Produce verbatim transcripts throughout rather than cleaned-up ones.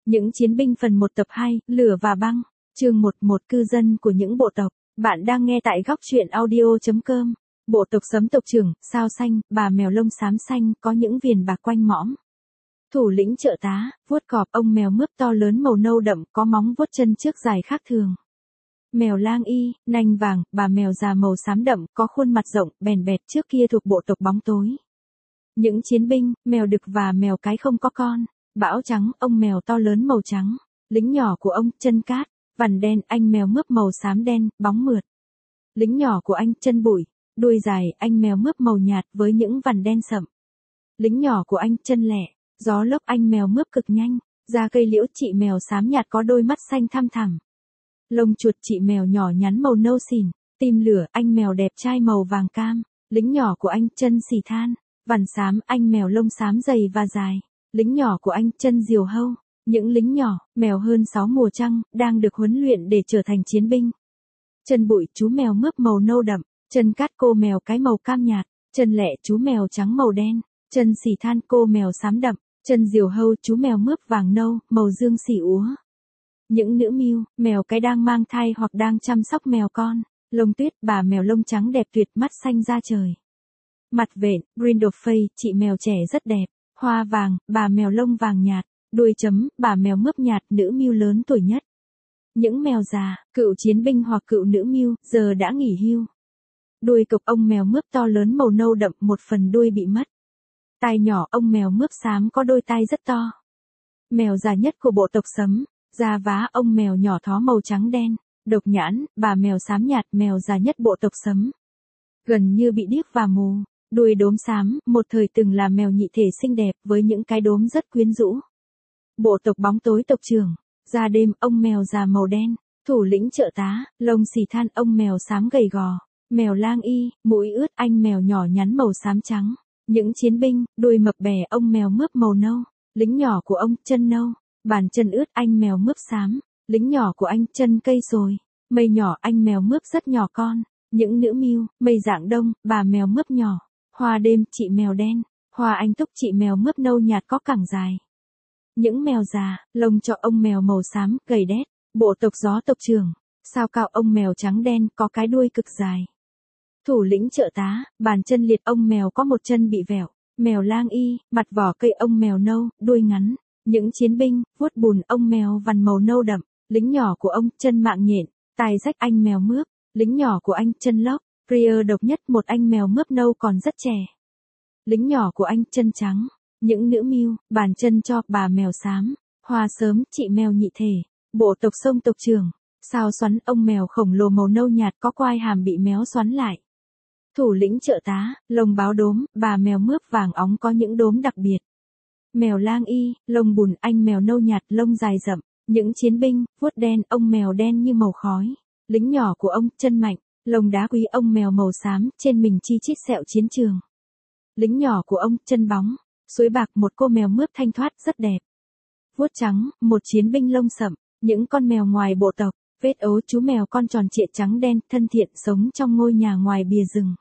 Những chiến binh phần một tập hai, Lửa và băng. Chương một, một cư dân của những bộ tộc. Bạn đang nghe tại góc truyện audio chấm com. Bộ tộc Sấm tộc trưởng, sao xanh, bà mèo lông xám xanh, có những viền bạc quanh mõm. Thủ lĩnh trợ tá, vuốt cọp, ông mèo mướp to lớn màu nâu đậm, có móng vuốt chân trước dài khác thường. Mèo lang y, nanh vàng, bà mèo già màu xám đậm, có khuôn mặt rộng, bèn bẹt, trước kia thuộc bộ tộc bóng tối. Những chiến binh, mèo đực và mèo cái không có con. Bão trắng, ông mèo to lớn màu trắng. Lính nhỏ của ông, chân cát. Vằn đen, anh mèo mướp màu xám đen, bóng mượt. Lính nhỏ của anh, chân bụi. Đuôi dài, anh mèo mướp màu nhạt với những vằn đen sậm. Lính nhỏ của anh, chân lẻ. Gió lốc, anh mèo mướp cực nhanh. Da cây liễu, chị mèo xám nhạt có đôi mắt xanh thăm thẳm. Lông chuột, chị mèo nhỏ nhắn màu nâu xỉn. Tim lửa, anh mèo đẹp trai màu vàng cam. Lính nhỏ của anh, chân xì than. Vằn xám, anh mèo lông xám dày và dài. Lính nhỏ của anh, chân diều hâu. Những lính nhỏ, mèo hơn sáu mùa trăng, đang được huấn luyện để trở thành chiến binh. Chân bụi, chú mèo mướp màu nâu đậm. Chân cát, cô mèo cái màu cam nhạt. Chân lẹ, chú mèo trắng màu đen. Chân xì than, cô mèo xám đậm. Chân diều hâu, chú mèo mướp vàng nâu, màu dương xỉ úa. Những nữ mưu, mèo cái đang mang thai hoặc đang chăm sóc mèo con. Lông tuyết, bà mèo lông trắng đẹp tuyệt, mắt xanh da trời. Mặt vện, Brindleface, chị mèo trẻ rất đẹp. Hoa vàng, bà mèo lông vàng nhạt. Đuôi chấm, bà mèo mướp nhạt, nữ mưu lớn tuổi nhất. Những mèo già, cựu chiến binh hoặc cựu nữ mưu, giờ đã nghỉ hưu. Đuôi cộc, ông mèo mướp to lớn màu nâu đậm, một phần đuôi bị mất. Tai nhỏ, ông mèo mướp xám có đôi tai rất to. Mèo già nhất của bộ tộc Sấm. Da vá, ông mèo nhỏ thó màu trắng đen. Độc nhãn, bà mèo xám nhạt, mèo già nhất bộ tộc Sấm. Gần như bị điếc và mù. Đuôi đốm xám, một thời từng là mèo nhị thể xinh đẹp với những cái đốm rất quyến rũ. Bộ tộc bóng tối tộc trưởng. Da đêm, ông mèo già màu đen. Thủ lĩnh trợ tá, lông xì than, ông mèo xám gầy gò. Mèo lang y, mũi ướt, anh mèo nhỏ nhắn màu xám trắng. Những chiến binh, đuôi mập bè, ông mèo mướp màu nâu. Lính nhỏ của ông, chân nâu. Bàn chân ướt, anh mèo mướp xám. Lính nhỏ của anh, chân cây sồi. Mây nhỏ, anh mèo mướp rất nhỏ con. Những nữ mưu, mây dạng đông, bà mèo mướp nhỏ. Hoa đêm, chị mèo đen. Hoa anh túc, chị mèo mướp nâu nhạt có cẳng dài. Những mèo già, lông cho ông mèo màu xám, gầy đét. Bộ tộc gió tộc trưởng. Sao cao, ông mèo trắng đen, có cái đuôi cực dài. Thủ lĩnh trợ tá, bàn chân liệt, ông mèo có một chân bị vẹo. Mèo lang y, mặt vỏ cây, ông mèo nâu, đuôi ngắn. Những chiến binh, vuốt bùn, ông mèo vằn màu nâu đậm. Lính nhỏ của ông, chân mạng nhện. Tai rách, anh mèo mướp. Lính nhỏ của anh, chân lóc. Prier độc nhất, một anh mèo mướp nâu còn rất trẻ. Lính nhỏ của anh, chân trắng. Những nữ mưu, bàn chân cho, bà mèo xám. Hoa sớm, chị mèo nhị thể. Bộ tộc sông tộc trưởng. Sao xoắn, ông mèo khổng lồ màu nâu nhạt có quai hàm bị méo xoắn lại. Thủ lĩnh trợ tá, lông báo đốm, bà mèo mướp vàng óng có những đốm đặc biệt. Mèo lang y, lông bùn, anh mèo nâu nhạt, lông dài rậm. Những chiến binh, vuốt đen, ông mèo đen như màu khói. Lính nhỏ của ông, chân mạnh. Lông đá quý, ông mèo màu xám, trên mình chi chít sẹo chiến trường. Lính nhỏ của ông, chân bóng. Suối bạc, một cô mèo mướp thanh thoát rất đẹp. Vuốt trắng, một chiến binh lông sậm. Những con mèo ngoài bộ tộc. Vết ấu, chú mèo con tròn trịa trắng đen, thân thiện, sống trong ngôi nhà ngoài bìa rừng.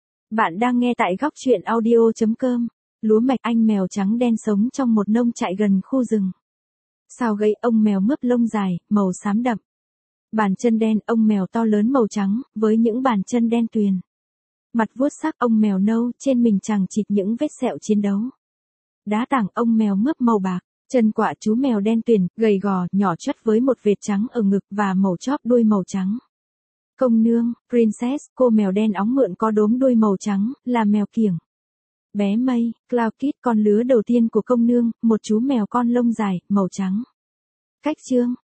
Bạn đang nghe tại góc truyện audio chấm com. Lúa mạch, anh mèo trắng đen sống trong một nông trại gần khu rừng. Sao gầy, ông mèo mướp lông dài, màu xám đậm. Bàn chân đen, ông mèo to lớn màu trắng, với những bàn chân đen tuyền. Mặt vuốt sắc, ông mèo nâu, trên mình chằng chịt những vết sẹo chiến đấu. Đá tảng, ông mèo mướp màu bạc. Chân quạ, chú mèo đen tuyền, gầy gò, nhỏ chót với một vệt trắng ở ngực và màu chóp đuôi màu trắng. Công nương, Princess, cô mèo đen óng mượn có đốm đuôi màu trắng, là mèo kiểng. Bé mây, Cloud Kid, con lứa đầu tiên của công nương, một chú mèo con lông dài, màu trắng. Cách chương,